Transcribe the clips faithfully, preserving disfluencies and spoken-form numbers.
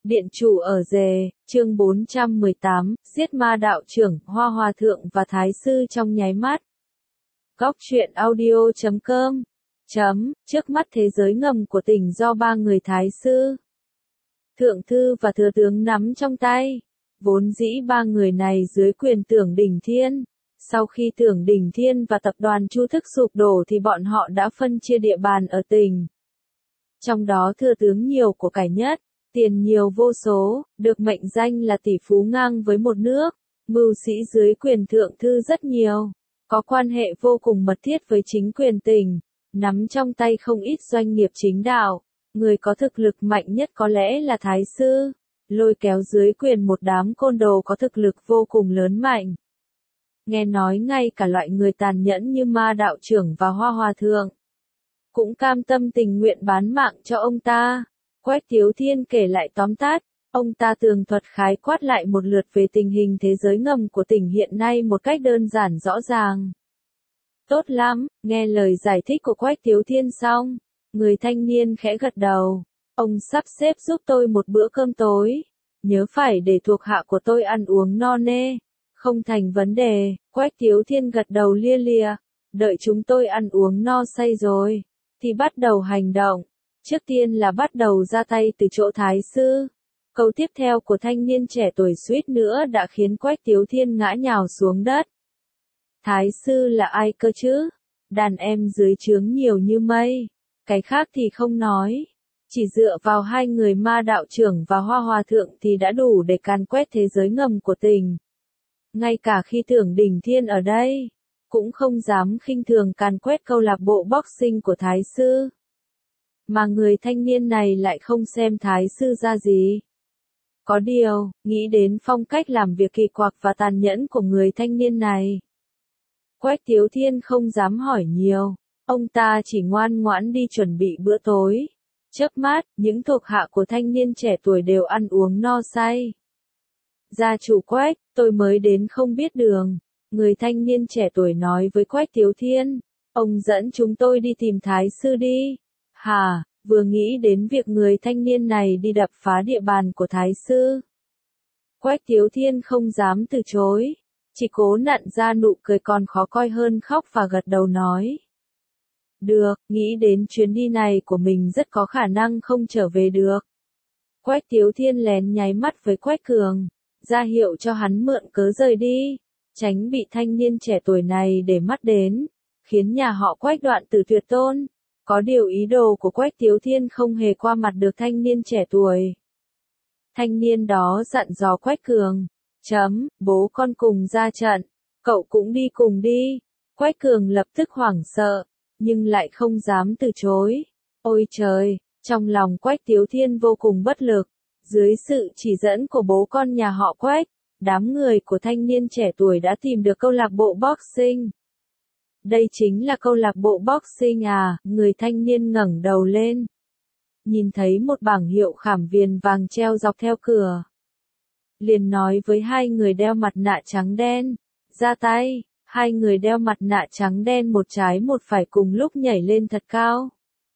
Điện chủ ở Dề, chương bốn trăm mười tám, giết ma đạo trưởng, Hoa Hòa Thượng và Thái Sư trong nháy mắt. Góc truyện audio chấm com chấm, trước mắt thế giới ngầm của tỉnh do ba người Thái Sư, Thượng Thư và Thừa Tướng nắm trong tay. Vốn dĩ ba người này dưới quyền Tưởng Đỉnh Thiên. Sau khi Tưởng Đỉnh Thiên và tập đoàn Chu Thức sụp đổ thì bọn họ đã phân chia địa bàn ở tỉnh. Trong đó Thừa Tướng nhiều của cải nhất, tiền nhiều vô số, được mệnh danh là tỷ phú ngang với một nước, mưu sĩ dưới quyền Thượng Thư rất nhiều, có quan hệ vô cùng mật thiết với chính quyền tỉnh, nắm trong tay không ít doanh nghiệp chính đạo. Người có thực lực mạnh nhất có lẽ là Thái Sư, lôi kéo dưới quyền một đám côn đồ có thực lực vô cùng lớn mạnh. Nghe nói ngay cả loại người tàn nhẫn như ma đạo trưởng và Hoa Hòa Thượng cũng cam tâm tình nguyện bán mạng cho ông ta. Quách Tiếu Thiên kể lại tóm tắt, ông ta tường thuật khái quát lại một lượt về tình hình thế giới ngầm của tỉnh hiện nay một cách đơn giản rõ ràng. Tốt lắm, nghe lời giải thích của Quách Tiếu Thiên xong, người thanh niên khẽ gật đầu. Ông sắp xếp giúp tôi một bữa cơm tối, nhớ phải để thuộc hạ của tôi ăn uống no nê. Không thành vấn đề, Quách Tiếu Thiên gật đầu lia lịa, đợi chúng tôi ăn uống no say rồi, thì bắt đầu hành động. Trước tiên là bắt đầu ra tay từ chỗ Thái Sư. Câu tiếp theo của thanh niên trẻ tuổi suýt nữa đã khiến Quách Tiếu Thiên ngã nhào xuống đất. Thái Sư là ai cơ chứ? Đàn em dưới trướng nhiều như mây, cái khác thì không nói. Chỉ dựa vào hai người ma đạo trưởng và Hoa Hòa Thượng thì đã đủ để càn quét thế giới ngầm của tỉnh. Ngay cả khi Tưởng Đỉnh Thiên ở đây, cũng không dám khinh thường càn quét câu lạc bộ boxing của Thái Sư. Mà người thanh niên này lại không xem Thái Sư ra gì. Có điều, nghĩ đến phong cách làm việc kỳ quặc và tàn nhẫn của người thanh niên này, Quách Tiếu Thiên không dám hỏi nhiều, ông ta chỉ ngoan ngoãn đi chuẩn bị bữa tối. Chớp mắt, những thuộc hạ của thanh niên trẻ tuổi đều ăn uống no say. Gia chủ Quách, tôi mới đến không biết đường, người thanh niên trẻ tuổi nói với Quách Tiếu Thiên, ông dẫn chúng tôi đi tìm Thái Sư đi. Hả, vừa nghĩ đến việc người thanh niên này đi đập phá địa bàn của Thái Sư, Quách Tiếu Thiên không dám từ chối, chỉ cố nặn ra nụ cười còn khó coi hơn khóc và gật đầu nói. Được, nghĩ đến chuyến đi này của mình rất có khả năng không trở về được. Quách Tiếu Thiên lén nháy mắt với Quách Cường, ra hiệu cho hắn mượn cớ rời đi, tránh bị thanh niên trẻ tuổi này để mắt đến, khiến nhà họ Quách đoạn tử tuyệt tôn. Có điều ý đồ của Quách Tiếu Thiên không hề qua mặt được thanh niên trẻ tuổi. Thanh niên đó dặn dò Quách Cường, chấm, bố con cùng ra trận, cậu cũng đi cùng đi. Quách Cường lập tức hoảng sợ, nhưng lại không dám từ chối. Ôi trời, trong lòng Quách Tiếu Thiên vô cùng bất lực. Dưới sự chỉ dẫn của bố con nhà họ Quách, đám người của thanh niên trẻ tuổi đã tìm được câu lạc bộ boxing. Đây chính là câu lạc bộ boxing à? Người thanh niên ngẩng đầu lên, nhìn thấy một bảng hiệu khảm viền vàng treo dọc theo cửa, liền nói với hai người đeo mặt nạ trắng đen, ra tay. Hai người đeo mặt nạ trắng đen một trái một phải cùng lúc nhảy lên thật cao.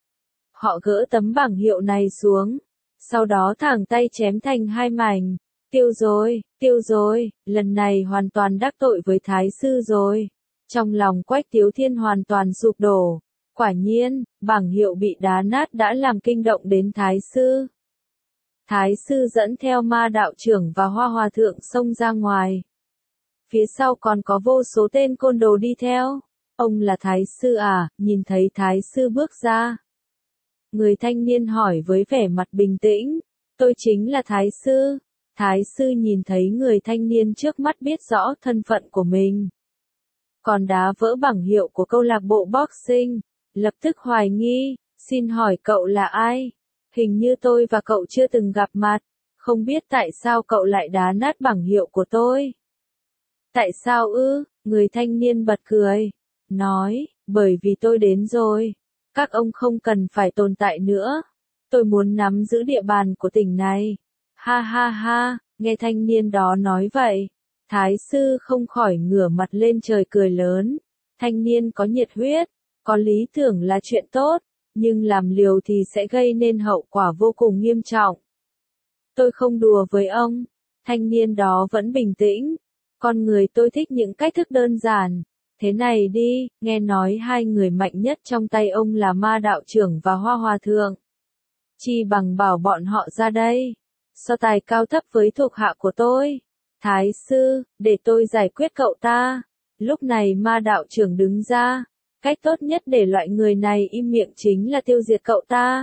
Họ gỡ tấm bảng hiệu này xuống, sau đó thẳng tay chém thành hai mảnh. Tiêu rồi, tiêu rồi, lần này hoàn toàn đắc tội với Thái Sư rồi. Trong lòng Quách Tiếu Thiên hoàn toàn sụp đổ. Quả nhiên, bảng hiệu bị đá nát đã làm kinh động đến Thái Sư. Thái Sư dẫn theo ma đạo trưởng và Hoa Hòa Thượng xông ra ngoài. Phía sau còn có vô số tên côn đồ đi theo. Ông là Thái Sư à? Nhìn thấy Thái Sư bước ra, người thanh niên hỏi với vẻ mặt bình tĩnh. Tôi chính là Thái Sư. Thái Sư nhìn thấy người thanh niên trước mắt biết rõ thân phận của mình, còn đá vỡ bảng hiệu của câu lạc bộ boxing, lập tức hoài nghi. Xin hỏi cậu là ai? Hình như tôi và cậu chưa từng gặp mặt, không biết tại sao cậu lại đá nát bảng hiệu của tôi. Tại sao ư? Người thanh niên bật cười, nói, bởi vì tôi đến rồi. Các ông không cần phải tồn tại nữa. Tôi muốn nắm giữ địa bàn của tỉnh này. Ha ha ha, nghe thanh niên đó nói vậy, Thái Sư không khỏi ngửa mặt lên trời cười lớn. Thanh niên có nhiệt huyết, có lý tưởng là chuyện tốt, nhưng làm liều thì sẽ gây nên hậu quả vô cùng nghiêm trọng. tôi không đùa với ông. Thanh niên đó vẫn bình tĩnh. Con người tôi thích những cách thức đơn giản. Thế này đi, nghe nói hai người mạnh nhất trong tay ông là Ma đạo trưởng và Hoa Hòa thượng. Chi bằng bảo bọn họ ra đây. So tài cao thấp với thuộc hạ của tôi. Thái sư, để tôi giải quyết cậu ta. Lúc này Ma đạo trưởng đứng ra. Cách tốt nhất để loại người này im miệng chính là tiêu diệt cậu ta.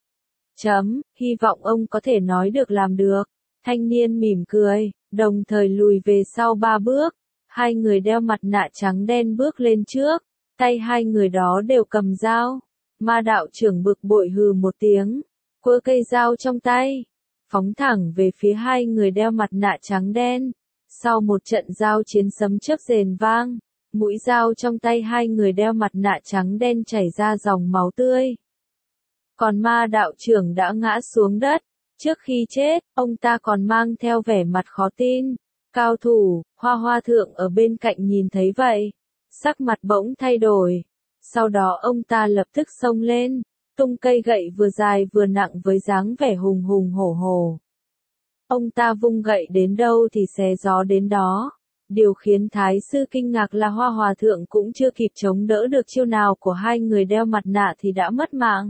Chấm, hy vọng ông có thể nói được làm được. Thanh niên mỉm cười, đồng thời lùi về sau ba bước. Hai người đeo mặt nạ trắng đen bước lên trước. Tay hai người đó đều cầm dao. Ma đạo trưởng bực bội hừ một tiếng. Quơ cây dao trong tay. Phóng thẳng về phía hai người đeo mặt nạ trắng đen. Sau một trận giao chiến sấm chớp rền vang. Mũi dao trong tay hai người đeo mặt nạ trắng đen chảy ra dòng máu tươi. Còn ma đạo trưởng đã ngã xuống đất. Trước khi chết, ông ta còn mang theo vẻ mặt khó tin. Cao thủ, Hoa Hoa thượng ở bên cạnh nhìn thấy vậy. Sắc mặt bỗng thay đổi. Sau đó ông ta lập tức xông lên. Tung cây gậy vừa dài vừa nặng với dáng vẻ hùng hùng hổ hổ. Ông ta vung gậy đến đâu thì xé gió đến đó. Điều khiến Thái sư kinh ngạc là Hoa Hòa thượng cũng chưa kịp chống đỡ được chiêu nào của hai người đeo mặt nạ thì đã mất mạng.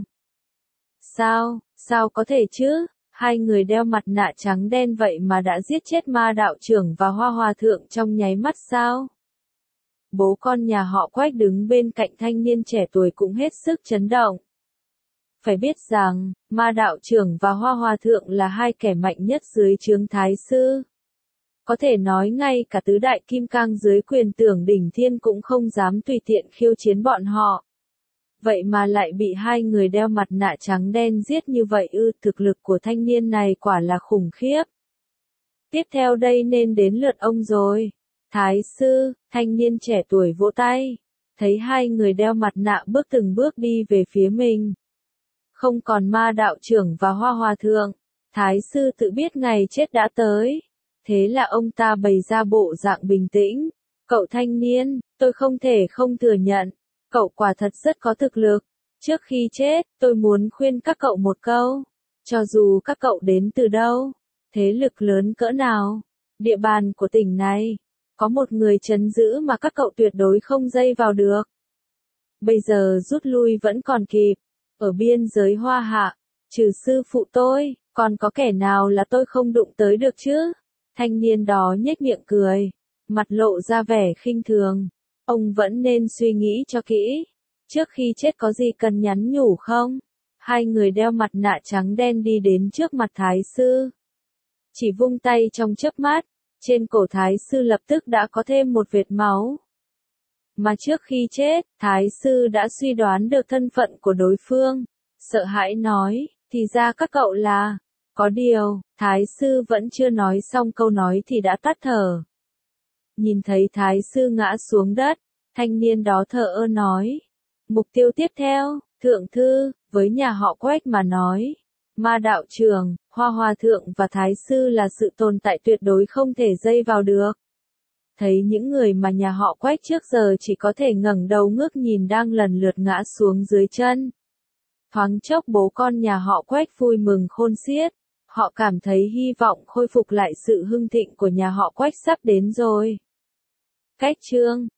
Sao, sao có thể chứ? Hai người đeo mặt nạ trắng đen vậy mà đã giết chết Ma đạo trưởng và Hoa Hòa thượng trong nháy mắt sao? Bố con nhà họ Quách đứng bên cạnh thanh niên trẻ tuổi cũng hết sức chấn động. Phải biết rằng, Ma đạo trưởng và Hoa Hòa thượng là hai kẻ mạnh nhất dưới trướng Thái sư. Có thể nói ngay cả tứ đại kim cang dưới quyền tưởng đỉnh thiên cũng không dám tùy tiện khiêu chiến bọn họ. Vậy mà lại bị hai người đeo mặt nạ trắng đen giết như vậy ư, thực lực của thanh niên này quả là khủng khiếp. Tiếp theo đây nên đến lượt ông rồi. Thái sư, thanh niên trẻ tuổi vỗ tay. Thấy hai người đeo mặt nạ bước từng bước đi về phía mình. Không còn Ma đạo trưởng và Hoa Hòa thượng. Thái sư tự biết ngày chết đã tới. Thế là ông ta bày ra bộ dạng bình tĩnh. Cậu thanh niên, tôi không thể không thừa nhận. Cậu quả thật rất có thực lực. Trước khi chết, tôi muốn khuyên các cậu một câu. Cho dù các cậu đến từ đâu, thế lực lớn cỡ nào, địa bàn của tỉnh này, có một người trấn giữ mà các cậu tuyệt đối không dây vào được. Bây giờ rút lui vẫn còn kịp. Ở biên giới Hoa Hạ, trừ sư phụ tôi, còn có kẻ nào là tôi không đụng tới được chứ? Thanh niên đó nhếch miệng cười, mặt lộ ra vẻ khinh thường. Ông vẫn nên suy nghĩ cho kỹ. Trước khi chết có gì cần nhắn nhủ không? Hai người đeo mặt nạ trắng đen đi đến trước mặt Thái sư. Chỉ vung tay trong chớp mắt, trên cổ Thái sư lập tức đã có thêm một vệt máu. Mà trước khi chết, Thái sư đã suy đoán được thân phận của đối phương. Sợ hãi nói, thì ra các cậu là... Có điều, Thái sư vẫn chưa nói xong câu nói thì đã tắt thở. Nhìn thấy Thái sư ngã xuống đất, thanh niên đó thờ ơ nói. Mục tiêu tiếp theo, thượng thư, với nhà họ Quách mà nói. Ma đạo trưởng, Hoa Hòa thượng và Thái sư là sự tồn tại tuyệt đối không thể dây vào được. Thấy những người mà nhà họ Quách trước giờ chỉ có thể ngẩng đầu ngước nhìn đang lần lượt ngã xuống dưới chân. Thoáng chốc bố con nhà họ Quách vui mừng khôn xiết. Họ cảm thấy hy vọng khôi phục lại sự hưng thịnh của nhà họ Quách sắp đến rồi. Cách chương